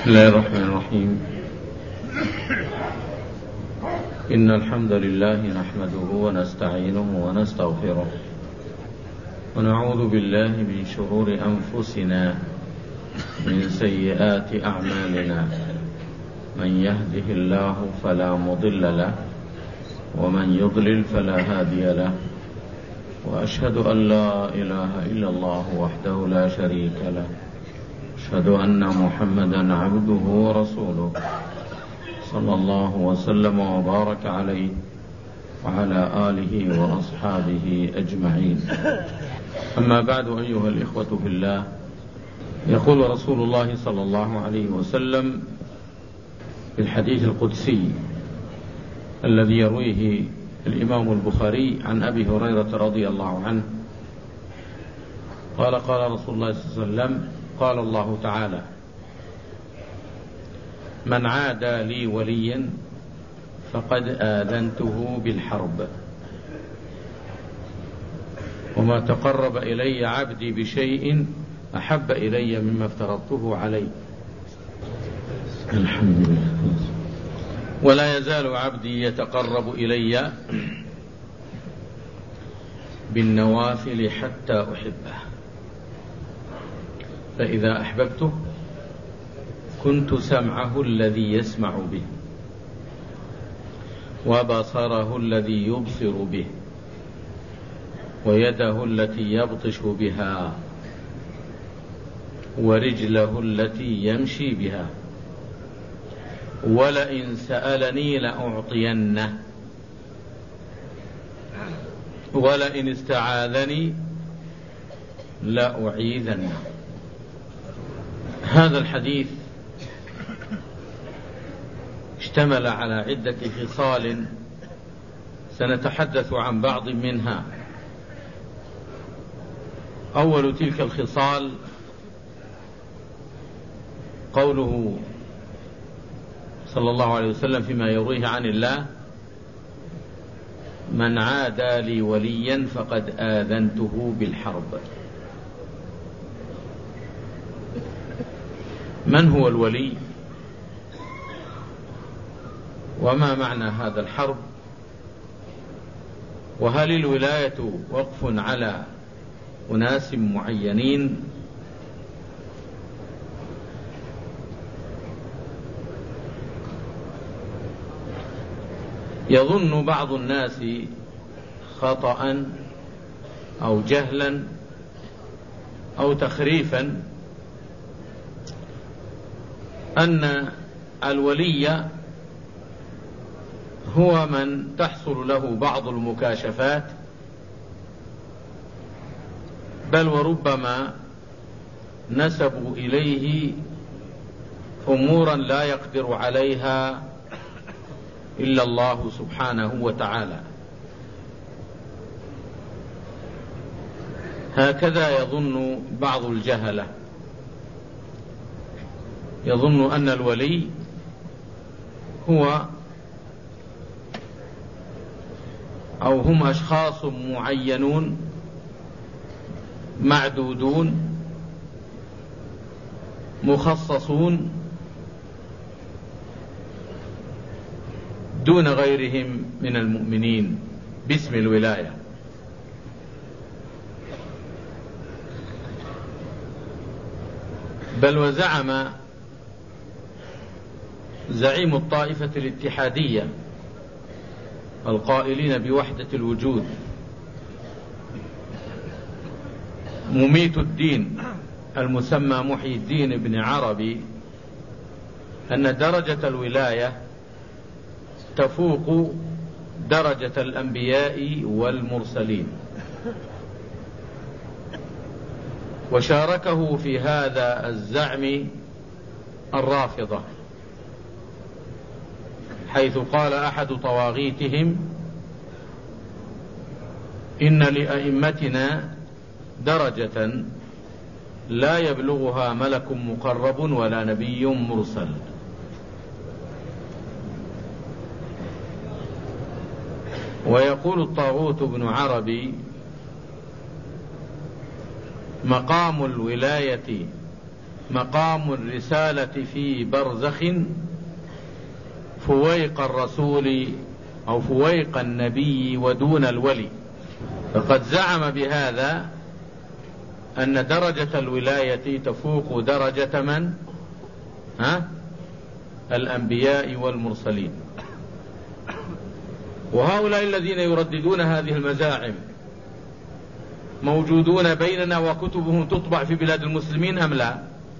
بسم الله الرحمن الرحيم. إن الحمد لله نحمده ونستعينه ونستغفره ونعوذ بالله من شرور أنفسنا من سيئات أعمالنا، من يهده الله فلا مضل له ومن يضلل فلا هادي له، وأشهد أن لا إله إلا الله وحده لا شريك له، أشهد أن محمدا عبده ورسوله صلى الله وسلم وبارك عليه وعلى آله وأصحابه أجمعين. أما بعد، أيها الإخوة في الله، يقول رسول الله صلى الله عليه وسلم في الحديث القدسي الذي يرويه الإمام البخاري عن أبي هريرة رضي الله عنه قال: قال رسول الله صلى الله عليه وسلم: قال الله تعالى: من عادى لي وليا فقد آذنته بالحرب، وما تقرب إلي عبدي بشيء أحب إلي مما افترضته عليه. الحمد لله. ولا يزال عبدي يتقرب إلي بالنوافل حتى أحبه، فإذا أحببته كنت سمعه الذي يسمع به، وبصره الذي يبصر به، ويده التي يبطش بها، ورجله التي يمشي بها، ولئن سألني لأعطينه، ولئن استعاذني لأعيذنه. هذا الحديث اشتمل على عدة خصال سنتحدث عن بعض منها. أول تلك الخصال قوله صلى الله عليه وسلم فيما يرويه عن الله: من عادى لي وليا فقد آذنته بالحرب. من هو الولي؟ وما معنى هذا الحرب؟ وهل الولاية وقف على أناس معينين؟ يظن بعض الناس خطأ أو جهلا أو تخريفا أن الولي هو من تحصل له بعض المكاشفات، بل وربما نسبوا إليه أمورا لا يقدر عليها إلا الله سبحانه وتعالى. هكذا يظن بعض الجهلة، يظن أن الولي هو أو هم أشخاص معينون معدودون مخصصون دون غيرهم من المؤمنين باسم الولاية. بل وزعم زعيم الطائفة الاتحادية القائلين بوحدة الوجود مميت الدين المسمى محي الدين بن عربي أن درجة الولاية تفوق درجة الأنبياء والمرسلين، وشاركه في هذا الزعم الرافضة، حيث قال أحد طواغيتهم: إن لأئمتنا درجة لا يبلغها ملك مقرب ولا نبي مرسل. ويقول الطاغوت بن عربي: مقام الولاية مقام الرسالة في برزخ فويق الرسول أو فويق النبي ودون الولي. فقد زعم بهذا أن درجة الولاية تفوق درجة من؟ الأنبياء والمرسلين. وهؤلاء الذين يرددون هذه المزاعم موجودون بيننا وكتبهم تطبع في بلاد المسلمين أم لا؟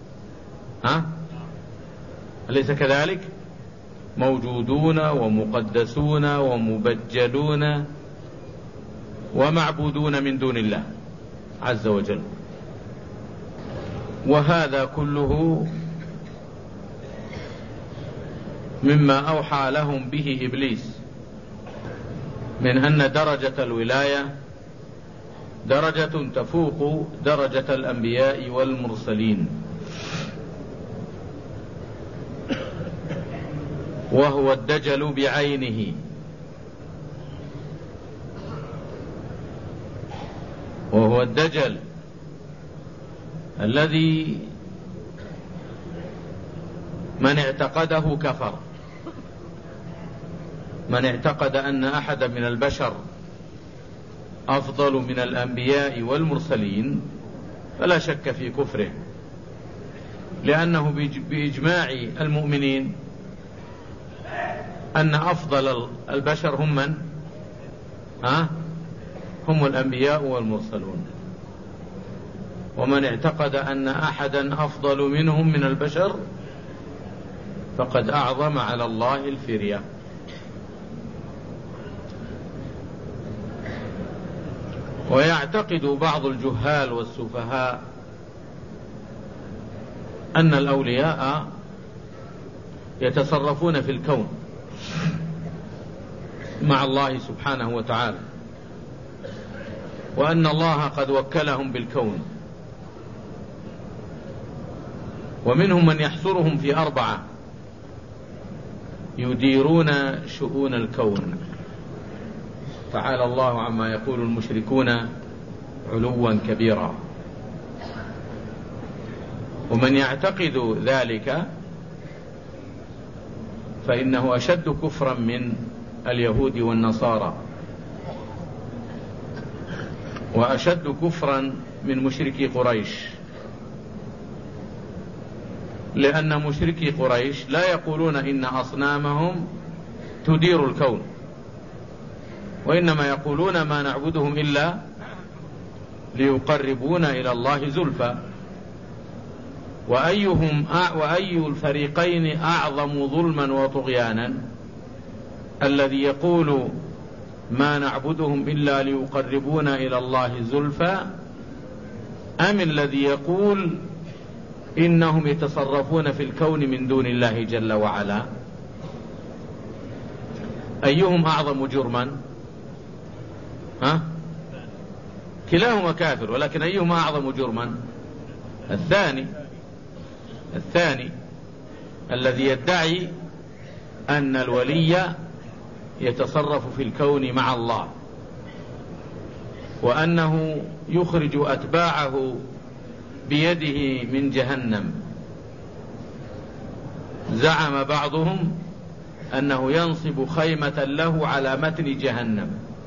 أليس كذلك؟ موجودون ومقدسون ومبجلون ومعبودون من دون الله عز وجل. وهذا كله مما أوحى لهم به إبليس من أن درجة الولاية درجة تفوق درجة الأنبياء والمرسلين، وهو الدجل بعينه، وهو الدجل الذي من اعتقده كفر. من اعتقد أن أحد من البشر أفضل من الأنبياء والمرسلين فلا شك في كفره، لأنه بإجماع المؤمنين أن أفضل البشر هم من؟ هم الأنبياء والمرسلون. ومن اعتقد أن أحدا أفضل منهم من البشر فقد أعظم على الله الفرية. ويعتقد بعض الجهال والسفهاء أن الأولياء يتصرفون في الكون مع الله سبحانه وتعالى، وأن الله قد وكلهم بالكون. ومنهم من يحصرهم في 4 يديرون شؤون الكون. تعالى الله عما يقول المشركون علوا كبيرا. ومن يعتقد ذلك فإنه أشد كفرا من اليهود والنصارى، وأشد كفرا من مشركي قريش، لأن مشركي قريش لا يقولون إن أصنامهم تدير الكون، وإنما يقولون ما نعبدهم إلا ليقربونا إلى الله زلفى. وأي الفريقين أعظم ظلما وطغيانا؟ الذي يقول ما نعبدهم إلا ليقربونا إلى الله زلفى، أم الذي يقول إنهم يتصرفون في الكون من دون الله جل وعلا؟ أيهم أعظم جرما؟ كلاهما كافر، ولكن أيهما أعظم جرما؟ الثاني الذي يدعي أن الولي يتصرف في الكون مع الله، وأنه يخرج أتباعه بيده من جهنم. زعم بعضهم أنه ينصب خيمة له على متن جهنم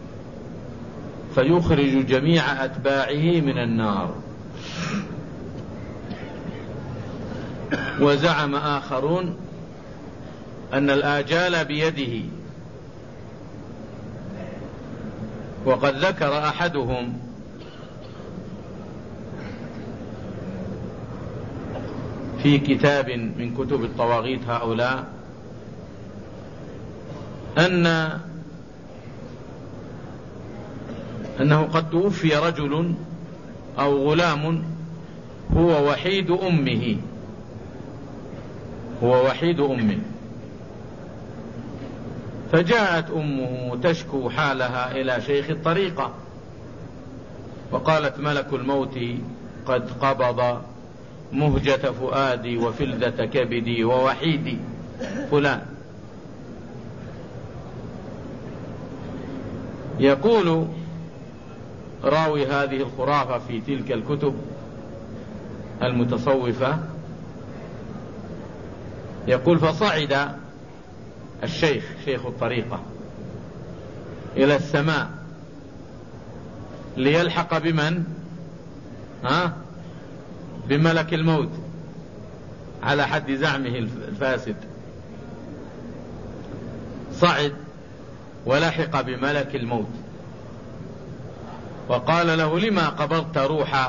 فيخرج جميع أتباعه من النار. وزعم آخرون أن الآجال بيده، وقد ذكر أحدهم في كتاب من كتب الطواغيت هؤلاء أنه قد توفي رجل أو غلام هو وحيد أمه، فجاءت أمه تشكو حالها إلى شيخ الطريقة، وقالت ملك الموت قد قبض مهجة فؤادي وفلذة كبدي ووحيدي فلان. يقول راوي هذه الخرافة في تلك الكتب المتصوفة يقول فصعد الشيخ شيخ الطريقة إلى السماء ليلحق بمن؟ بملك الموت على حد زعمه الفاسد. صعد ولحق بملك الموت وقال له لما قبضت روح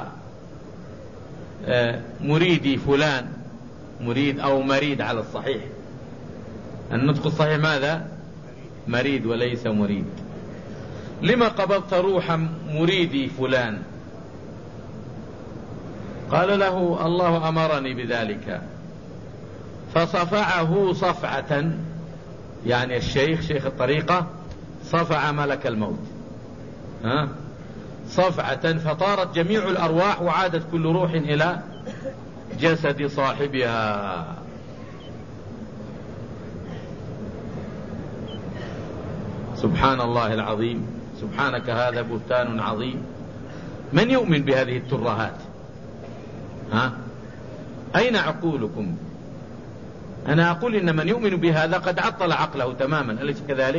مريدي فلان؟ مريد أو مريد على الصحيح، النطق الصحيح ماذا؟ مريد وليس مريد. لما قبضت روح مريدي فلان؟ قال له الله أمرني بذلك. فصفعه صفعة، يعني الشيخ شيخ الطريقة صفع ملك الموت صفعة، فطارت جميع الأرواح وعادت كل روح إلى جسد صاحبها. سبحان الله العظيم، سبحانك هذا بهتان عظيم. من يؤمن بهذه الترهات؟ أين عقولكم؟ أنا أقول إن من يؤمن بهذا قد عطل عقله تماما، أليس كذلك؟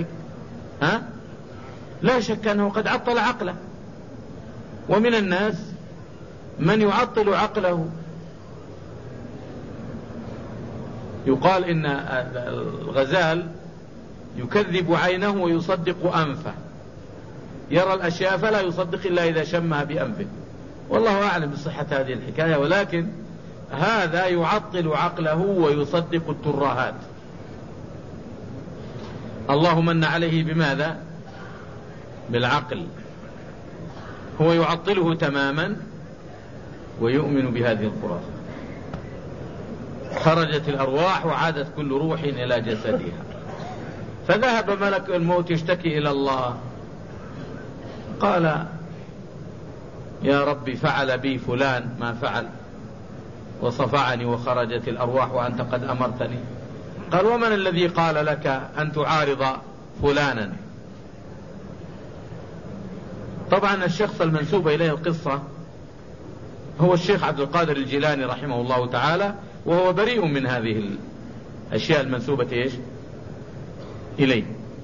لا شك أنه قد عطل عقله. ومن الناس من يعطل عقله. يقال إن الغزال يكذب عينه ويصدق أنفه، يرى الأشياء فلا يصدق إلا إذا شمها بأنفه. والله أعلم بصحة هذه الحكاية، ولكن هذا يعطل عقله ويصدق الترهات. الله من عليه بماذا؟ بالعقل. هو يعطله تماما ويؤمن بهذه الخرافة. خرجت الأرواح وعادت كل روح إلى جسدها. فذهب ملك الموت يشتكي إلى الله، قال يا ربي فعل بي فلان ما فعل وصفعني وخرجت الأرواح وأنت قد أمرتني. قال ومن الذي قال لك أن تعارض فلانا؟ طبعا الشخص المنسوب إليه القصة هو الشيخ عبد القادر الجيلاني رحمه الله تعالى، وهو بريء من هذه الأشياء المنسوبة إليه،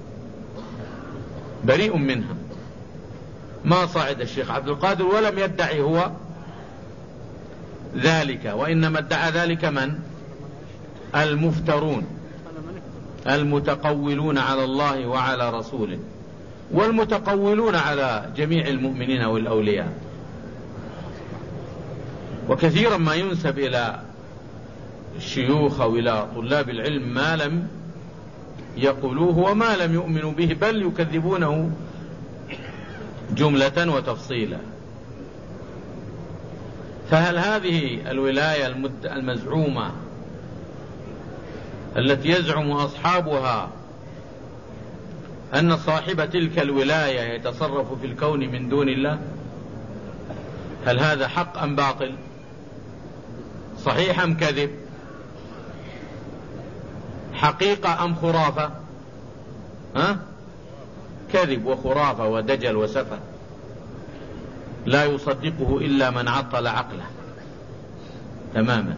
بريء منها. ما صعد الشيخ عبد القادر ولم يدعي هو ذلك، وإنما ادعى ذلك من؟ المفترون المتقولون على الله وعلى رسوله، والمتقولون على جميع المؤمنين والأولياء. وكثيرا ما ينسب إلى الشيوخ أو إلى طلاب العلم ما لم يقولوه وما لم يؤمنوا به، بل يكذبونه جملة وتفصيلا. فهل هذه الولاية المزعومة التي يزعم أصحابها أن صاحب تلك الولاية يتصرف في الكون من دون الله، هل هذا حق أم باطل؟ صحيح أم كذب؟ حقيقة أم خرافة؟ كذب وخرافة ودجل وسفه، لا يصدقه إلا من عطل عقله تماما.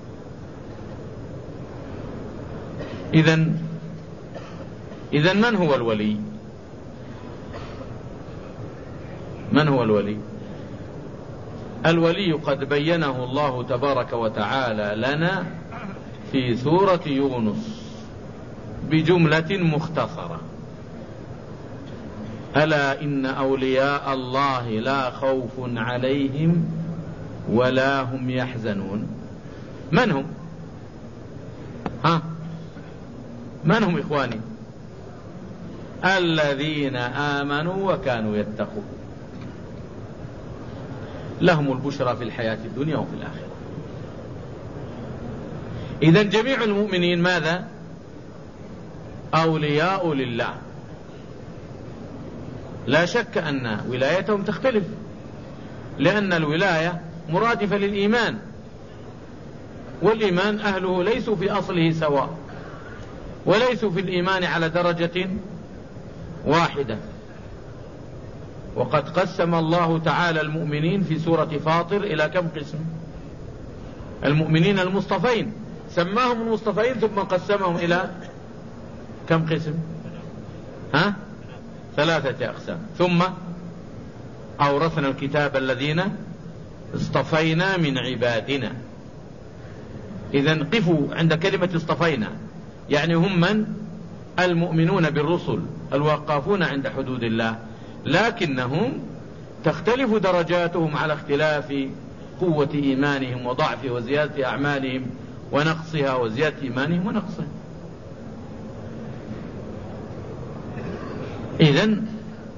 إذن من هو الولي؟ من هو الولي؟ الولي قد بينه الله تبارك وتعالى لنا في سورة يونس بجملة مختصرة: ألا إن أولياء الله لا خوف عليهم ولا هم يحزنون. من هم؟ من هم إخواني؟ الذين آمنوا وكانوا يتقون، لهم البشرى في الحياة الدنيا وفي الآخرة. إذن جميع المؤمنين ماذا؟ أولياء لله. لا شك أن ولايتهم تختلف، لأن الولاية مرادفة للإيمان، والإيمان أهله ليسوا في أصله سواء، وليسوا في الإيمان على درجة واحدة. وقد قسم الله تعالى المؤمنين في سورة فاطر إلى كم قسم؟ المؤمنين المصطفين سماهم المصطفين ثم قسمهم إلى كم قسم؟ 3 أقسام. ثم أورثنا الكتاب الذين اصطفينا من عبادنا. إذن قفوا عند كلمة اصطفينا، يعني هم من؟ المؤمنون بالرسل الواقفون عند حدود الله، لكنهم تختلف درجاتهم على اختلاف قوة إيمانهم وضعفه وزيادة أعمالهم ونقصها وزيادة إيمانهم ونقصها. إذن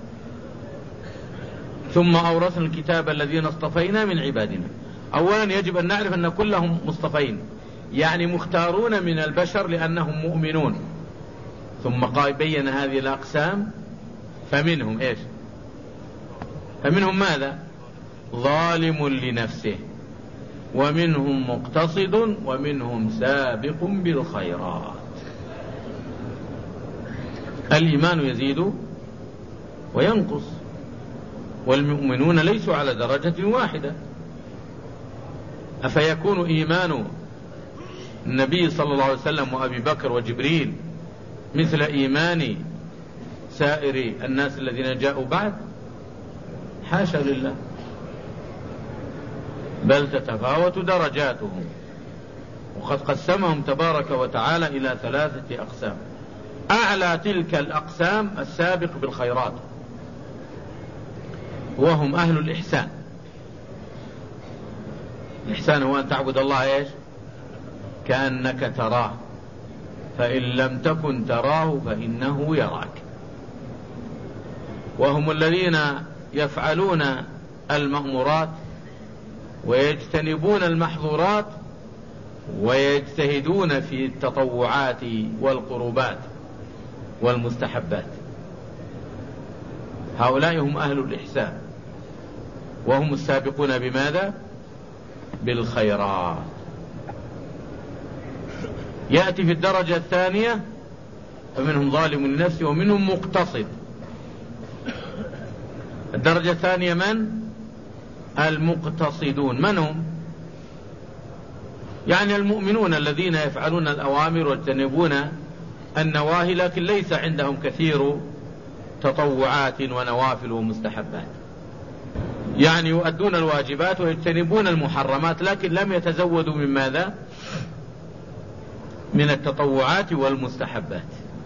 ثم أورثنا الكتاب الذين اصطفينا من عبادنا. أولا يجب أن نعرف أن كلهم مصطفين، يعني مختارون من البشر لأنهم مؤمنون. ثم بين هذه الأقسام، فمنهم إيش؟ فمنهم ماذا؟ ظالم لنفسه، ومنهم مقتصد، ومنهم سابق بالخيرات. الإيمان يزيد وينقص، والمؤمنون ليسوا على درجة واحدة. أفيكون إيمان النبي صلى الله عليه وسلم وأبي بكر وجبريل مثل إيمان سائر الناس الذين جاءوا بعد؟ حاشا لله، بل تتفاوت درجاتهم. وقد قسمهم تبارك وتعالى إلى 3 أقسام. أعلى تلك الأقسام السابق بالخيرات، وهم أهل الإحسان. الإحسان هو أن تعبد الله إيش؟ كأنك تراه، فإن لم تكن تراه فإنه يراك. وهم الذين يفعلون المأمورات ويجتنبون المحظورات ويجتهدون في التطوعات والقربات والمستحبات. هؤلاء هم أهل الإحسان، وهم السابقون بماذا؟ بالخيرات. يأتي في الدرجة الثانية فمنهم ظالم لنفسه ومنهم مقتصد. الدرجة الثانية من؟ المقتصدون. من هم؟ يعني المؤمنون الذين يفعلون الأوامر ويجتنبون النواهي، لكن ليس عندهم كثير تطوعات ونوافل ومستحبات، يعني يؤدون الواجبات ويجتنبون المحرمات، لكن لم يتزودوا من ماذا؟ من التطوعات والمستحبات.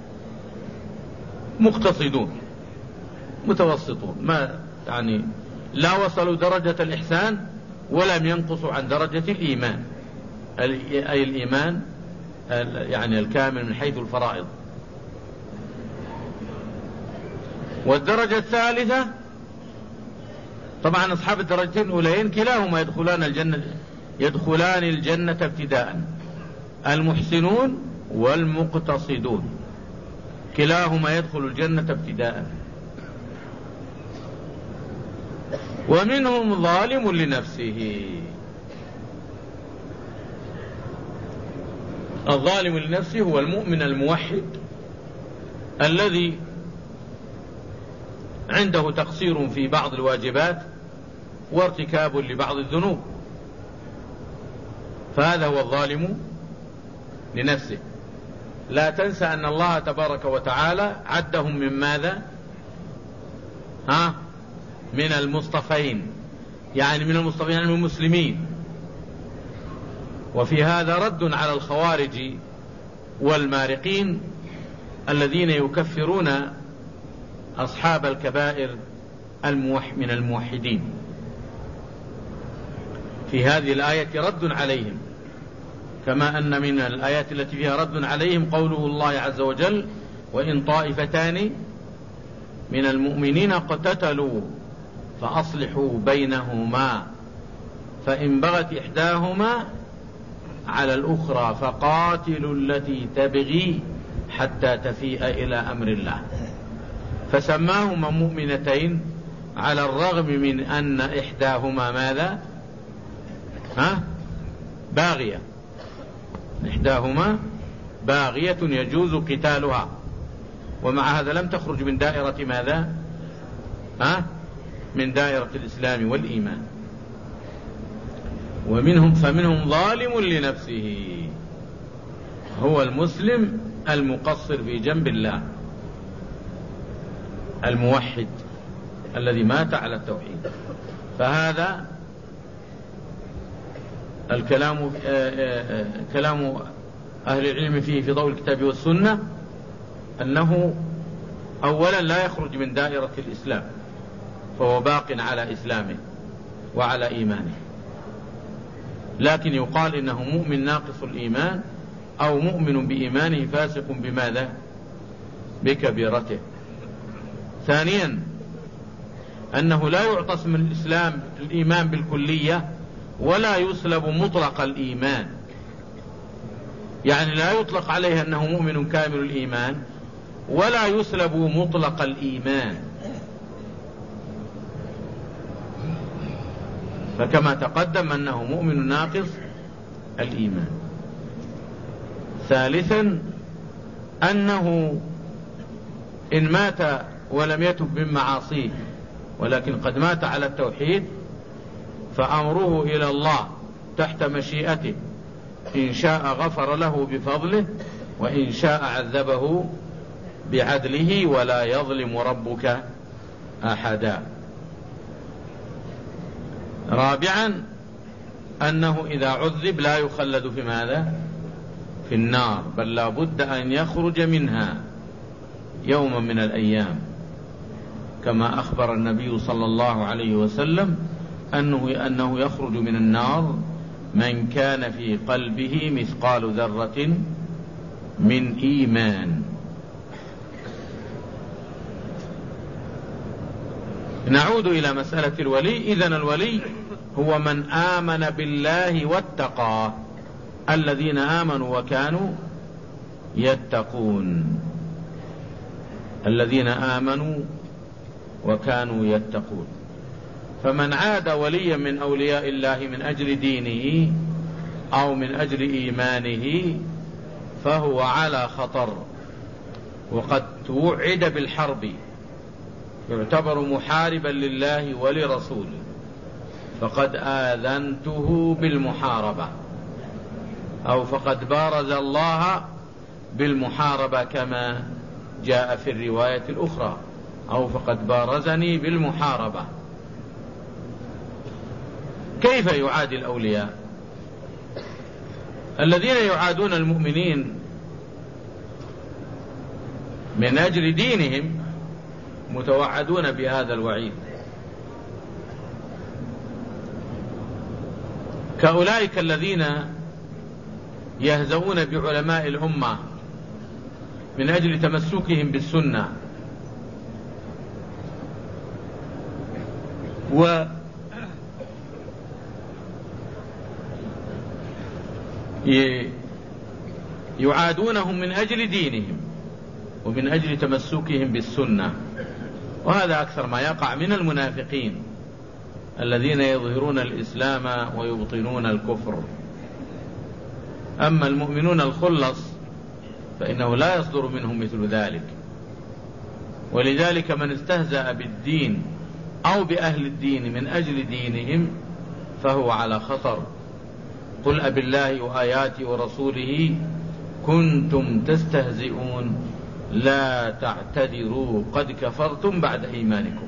مقتصدون متوسطون، ما يعني لا وصلوا درجة الإحسان ولم ينقصوا عن درجة الإيمان، أي الإيمان يعني الكامل من حيث الفرائض. والدرجة الثالثة طبعا أصحاب الدرجتين الأولين كلاهما يدخلان الجنة ابتداء، المحسنون والمقتصدون كلاهما يدخل الجنة ابتداء. ومنهم ظالم لنفسه. الظالم لنفسه هو المؤمن الموحد الذي عنده تقصير في بعض الواجبات وارتكاب لبعض الذنوب، فهذا هو الظالم لنفسه. لا تنسى أن الله تبارك وتعالى عدهم من ماذا؟ من المصطفين، يعني من المصطفين يعني من المسلمين. وفي هذا رد على الخوارج والمارقين الذين يكفرون أصحاب الكبائر من الموحدين. في هذه الآية رد عليهم، كما أن من الآيات التي فيها رد عليهم قوله الله عز وجل: وإن طائفتان من المؤمنين اقتتلوا فأصلحوا بينهما فإن بغت إحداهما على الأخرى فقاتلوا التي تبغي حتى تفيء إلى أمر الله. فسماهما مؤمنتين على الرغم من أن إحداهما ماذا؟ باغية. إحداهما باغية يجوز قتالها، ومع هذا لم تخرج من دائرة ماذا؟ من دائرة الإسلام والإيمان. فمنهم ظالم لنفسه، هو المسلم المقصر في جنب الله الموحد الذي مات على التوحيد. فهذا الكلام كلام أهل العلم فيه في ضوء الكتاب والسنة أنه أولا لا يخرج من دائرة الإسلام، فهو باق على إسلامه وعلى إيمانه، لكن يقال إنه مؤمن ناقص الإيمان أو مؤمن بإيمانه فاسق بماذا؟ بكبيرته. ثانيا أنه لا يعتصم الإسلام الإيمان بالكلية ولا يسلب مطلق الإيمان، يعني لا يطلق عليه أنه مؤمن كامل الإيمان ولا يسلب مطلق الإيمان، فكما تقدم أنه مؤمن ناقص الإيمان. ثالثا أنه إن مات ولم يتب من معاصيه ولكن قد مات على التوحيد فأمره إلى الله تحت مشيئته، إن شاء غفر له بفضله وإن شاء عذبه بعدله ولا يظلم ربك أحدا. رابعا أنه إذا عذب لا يخلد في ماذا؟ في النار، بل لا بد أن يخرج منها يوما من الأيام، كما أخبر النبي صلى الله عليه وسلم أنه يخرج من النار من كان في قلبه مثقال ذرة من إيمان. نعود إلى مسألة الولي. إذن الولي هو من آمن بالله واتقى، الذين آمنوا وكانوا يتقون، الذين آمنوا وكانوا يتقون. فمن عاد وليا من أولياء الله من أجل دينه أو من أجل إيمانه فهو على خطر، وقد توعد بالحرب، يعتبر محاربا لله ولرسوله، فقد آذنته بالمحاربة، أو فقد بارز الله بالمحاربة كما جاء في الرواية الأخرى، أو فقد بارزني بالمحاربة. كيف يعادي الأولياء؟ الذين يعادون المؤمنين من أجل دينهم متوعدون بهذا الوعيد، كأولئك الذين يهزؤون بعلماء الأمة من أجل تمسكهم بالسنة يعادونهم من أجل دينهم ومن أجل تمسكهم بالسنة. وهذا أكثر ما يقع من المنافقين الذين يظهرون الإسلام ويبطنون الكفر. أما المؤمنون الخلص فإنه لا يصدر منهم مثل ذلك. ولذلك من استهزأ بالدين أو بأهل الدين من أجل دينهم فهو على خطر. قل أبالله وآياته ورسوله كنتم تستهزئون لا تعتذروا قد كفرتم بعد إيمانكم.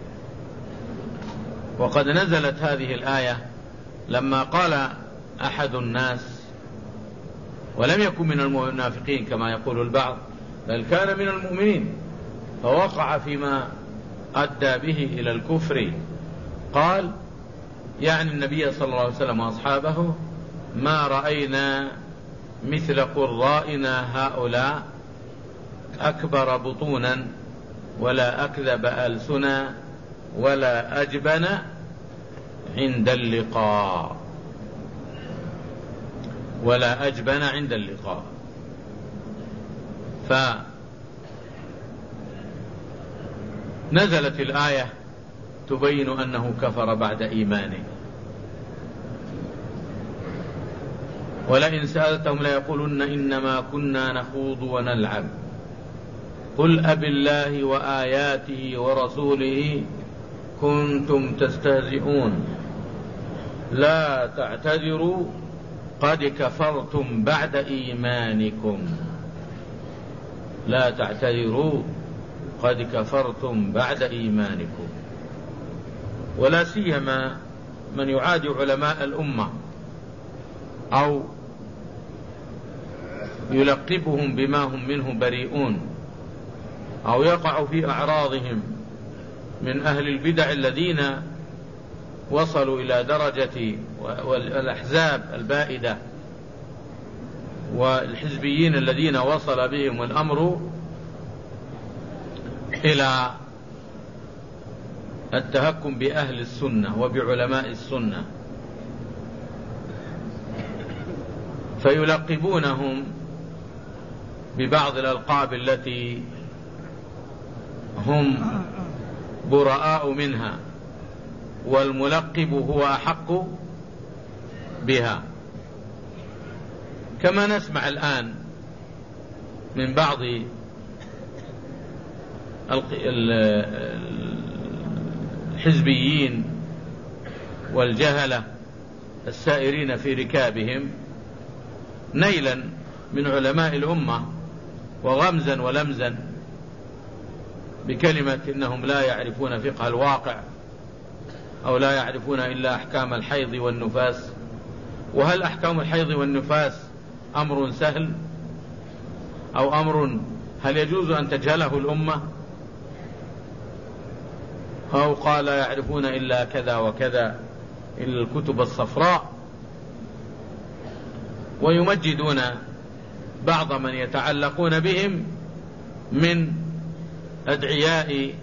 وقد نزلت هذه الآية لما قال أحد الناس، ولم يكن من المنافقين كما يقول البعض، بل كان من المؤمنين، فوقع فيما أدى به إلى الكفر، قال يعني النبي صلى الله عليه وسلم وأصحابه: ما رأينا مثل قرائنا هؤلاء أكبر بطونا ولا أكذب ألسنا ولا أجبن عند اللقاء، ولا أجبن عند اللقاء. فنزلت الآية تبين أنه كفر بعد إيمانه. ولئن سألتهم ليقولن إنما كنا نخوض ونلعب قل أبالله وآياته ورسوله كنتم تستهزئون لا تعتذروا قد كفرتم بعد إيمانكم لا تعتذروا قد كفرتم بعد إيمانكم. ولا سيما من يعادي علماء الأمة أو يلقبهم بما هم منه بريئون أو يقع في أعراضهم من أهل البدع الذين وصلوا إلى درجة والأحزاب البائدة والحزبيين الذين وصل بهم الأمر إلى التهكم بأهل السنة وبعلماء السنة، فيلقبونهم ببعض الألقاب التي هم براء منها، والملقب هو أحق بها، كما نسمع الآن من بعض الحزبيين والجهلة السائرين في ركابهم نيلا من علماء الأمة وغمزا ولمزا بكلمة إنهم لا يعرفون فقه الواقع أو لا يعرفون إلا أحكام الحيض والنفاس. وهل أحكام الحيض والنفاس أمر سهل أو أمر هل يجوز أن تجهله الأمة؟ أو قال لا يعرفون إلا كذا وكذا إلا الكتب الصفراء، ويمجدون بعض من يتعلقون بهم من أدعياء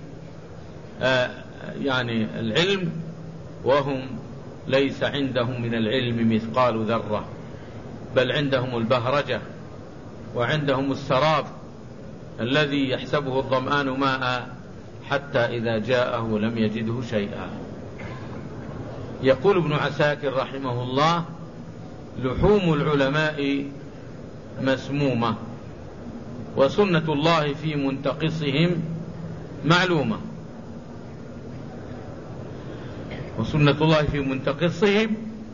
يعني العلم، وهم ليس عندهم من العلم مثقال ذرة، بل عندهم البهرجة وعندهم السراب الذي يحسبه الظمآن ماء حتى إذا جاءه لم يجده شيئا. يقول ابن عساكر رحمه الله: لحوم العلماء مسمومة وسنة الله في منتقصهم معلومة. وسنة الله في منتقصهم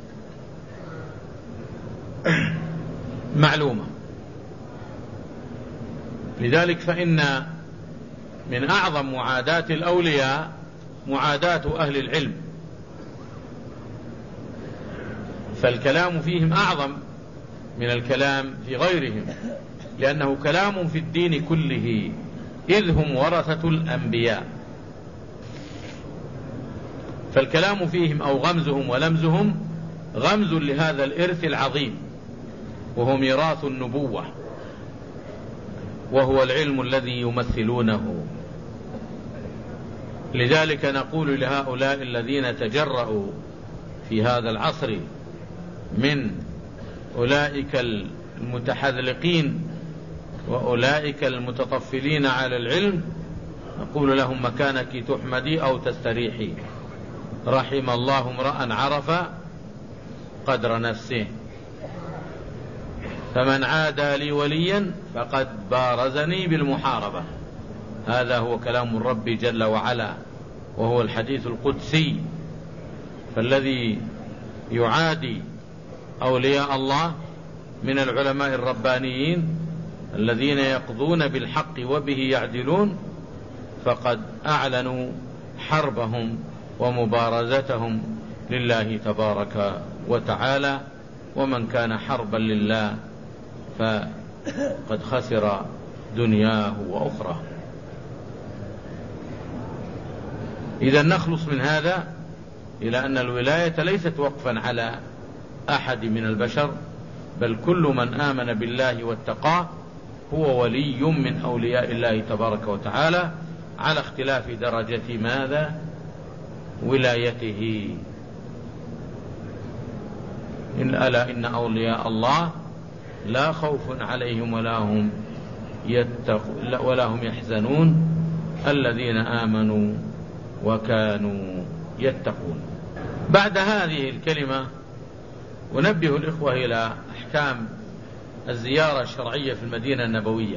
معلومة. لذلك فإن من أعظم معاداة الأولياء معاداة أهل العلم، فالكلام فيهم أعظم من الكلام في غيرهم، لأنه كلام في الدين كله، إذ هم ورثة الأنبياء. فالكلام فيهم أو غمزهم ولمزهم غمز لهذا الإرث العظيم، وهو ميراث النبوة، وهو العلم الذي يمثلونه. لذلك نقول لهؤلاء الذين تجرؤوا في هذا العصر من أولئك المتحذلقين وأولئك المتطفلين على العلم، نقول لهم: مكانك تحمدي أو تستريحي، رحم الله امرأ عرف قدر نفسه، فمن عادى لي وليا فقد بارزني بالمحاربة. هذا هو كلام الرب جل وعلا، وهو الحديث القدسي. فالذي يعادي أولياء الله من العلماء الربانيين الذين يقضون بالحق وبه يعدلون فقد أعلنوا حربهم ومبارزتهم لله تبارك وتعالى، ومن كان حربا لله فقد خسر دنياه وأخرى. إذا نخلص من هذا إلى أن الولاية ليست وقفا على أحد من البشر، بل كل من آمن بالله واتقاه هو ولي من أولياء الله تبارك وتعالى، على اختلاف درجة ماذا؟ ولايته. ألا إن أولياء الله لا خوف عليهم ولا هم يحزنون الذين آمنوا وكانوا يتقون. بعد هذه الكلمة أنبه الإخوة إلى أحكام الزيارة الشرعية في المدينة النبوية.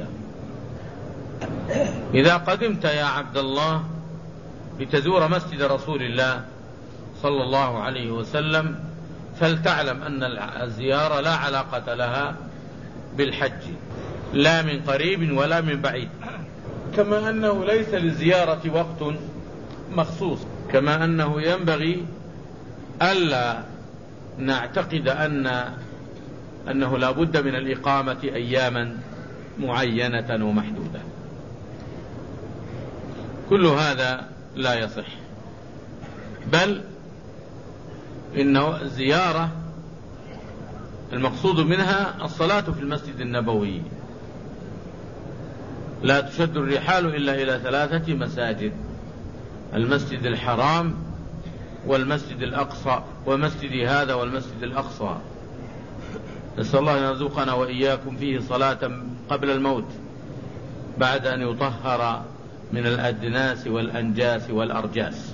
إذا قدمت يا عبد الله لتزور مسجد رسول الله صلى الله عليه وسلم فلتعلم أن الزيارة لا علاقة لها بالحج، لا من قريب ولا من بعيد. كما أنه ليس للزيارة وقت مخصوص، كما أنه ينبغي ألا نعتقد أنه لا بد من الإقامة أياما معينة ومحدودة. كل هذا لا يصح، بل إن الزيارة المقصود منها الصلاة في المسجد النبوي. لا تشد الرحال إلا إلى 3 مساجد: المسجد الحرام والمسجد الأقصى ومسجد هذا والمسجد الأقصى. نسأل الله أن يرزقنا وإياكم فيه صلاة قبل الموت بعد أن يطهر من الأدناس والأنجاس والأرجاس.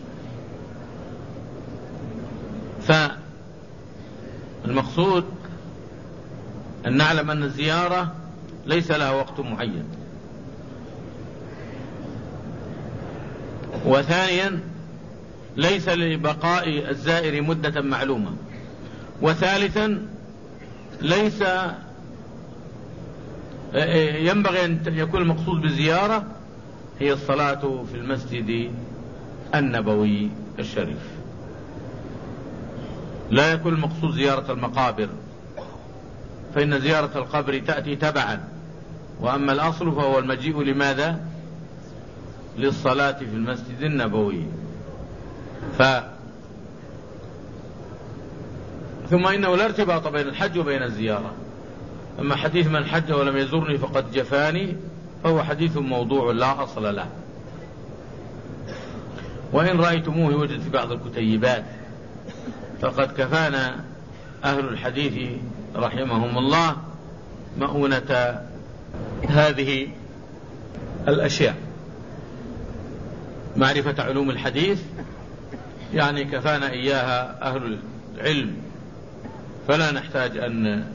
فالمقصود أن نعلم أن الزيارة ليس لها وقت معين. وثانيا ليس لبقاء الزائر مدة معلومة. وثالثا ليس ينبغي أن يكون المقصود بالزيارة هي الصلاة في المسجد النبوي الشريف. لا يكون المقصود زيارة المقابر، فإن زيارة القبر تأتي تبعا، وأما الأصل فهو المجيء لماذا؟ للصلاة في المسجد النبوي. ثم إنه لا ارتباط بين الحج وبين الزيارة. أما حديث من حج ولم يزورني فقد جفاني فهو حديث موضوع لا أصل له، وإن رأيتموه يوجد في بعض الكتيبات، فقد كفانا أهل الحديث رحمهم الله مؤونة هذه الأشياء. معرفة علوم الحديث يعني كفانا إياها أهل العلم، فلا نحتاج أن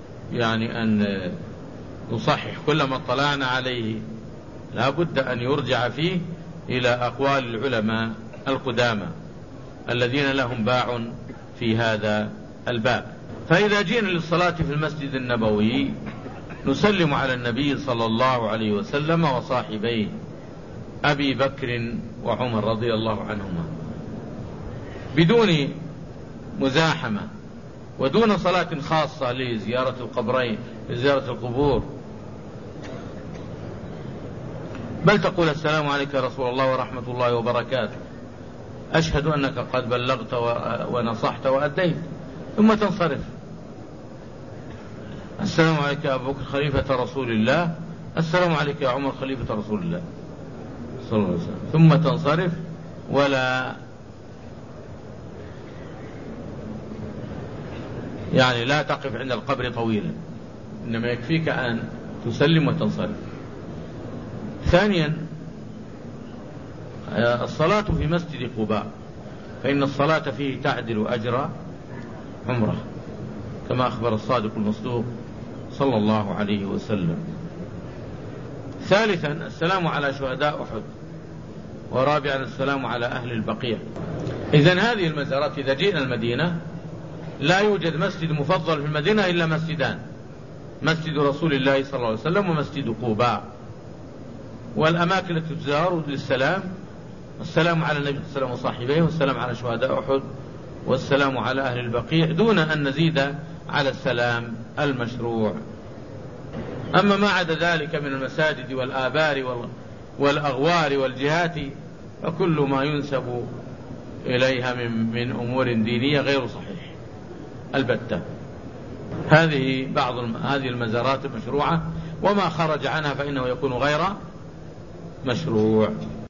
نصحح كل ما اطلعنا عليه، لا بد أن يرجع فيه إلى أقوال العلماء القدامى الذين لهم باع في هذا الباب. فإذا جئنا للصلاة في المسجد النبوي نسلم على النبي صلى الله عليه وسلم وصاحبيه أبي بكر وعمر رضي الله عنهما بدون مزاحمة، ودون صلاة خاصة لزيارة القبرين لزيارة القبور، بل تقول: السلام عليك يا رسول الله ورحمة الله وبركاته، أشهد أنك قد بلغت ونصحت وأديت، ثم تنصرف. السلام عليك يا أبو بكر خليفة رسول الله، السلام عليك يا عمر خليفة رسول الله صلى الله عليه وسلم، ثم تنصرف، ولا لا تقف عند القبر طويلا، إنما يكفيك أن تسلم وتنصرف. ثانيا الصلاة في مسجد قباء، فإن الصلاة فيه تعدل أجر عمره، كما أخبر الصادق المصدوق صلى الله عليه وسلم. ثالثا السلام على شهداء أحد. ورابعا السلام على أهل البقيع. إذن هذه المزارات إذا جئنا المدينة لا يوجد مسجد مفضل في المدينة إلا مسجدان: مسجد رسول الله صلى الله عليه وسلم ومسجد قباء. والأماكن التي تزار للسلام: السلام على النبي صلى الله عليه وسلم وصاحبيه، والسلام على شهداء أحد، والسلام على أهل البقيع، دون أن نزيد على السلام المشروع. أما ما عدا ذلك من المساجد والآبار والأغوار والجهات فكل ما ينسب إليها من أمور دينية غير صحيح البتة. هذه بعض هذه المزارات المشروعة، وما خرج عنها فإنه يكون غير مشروع.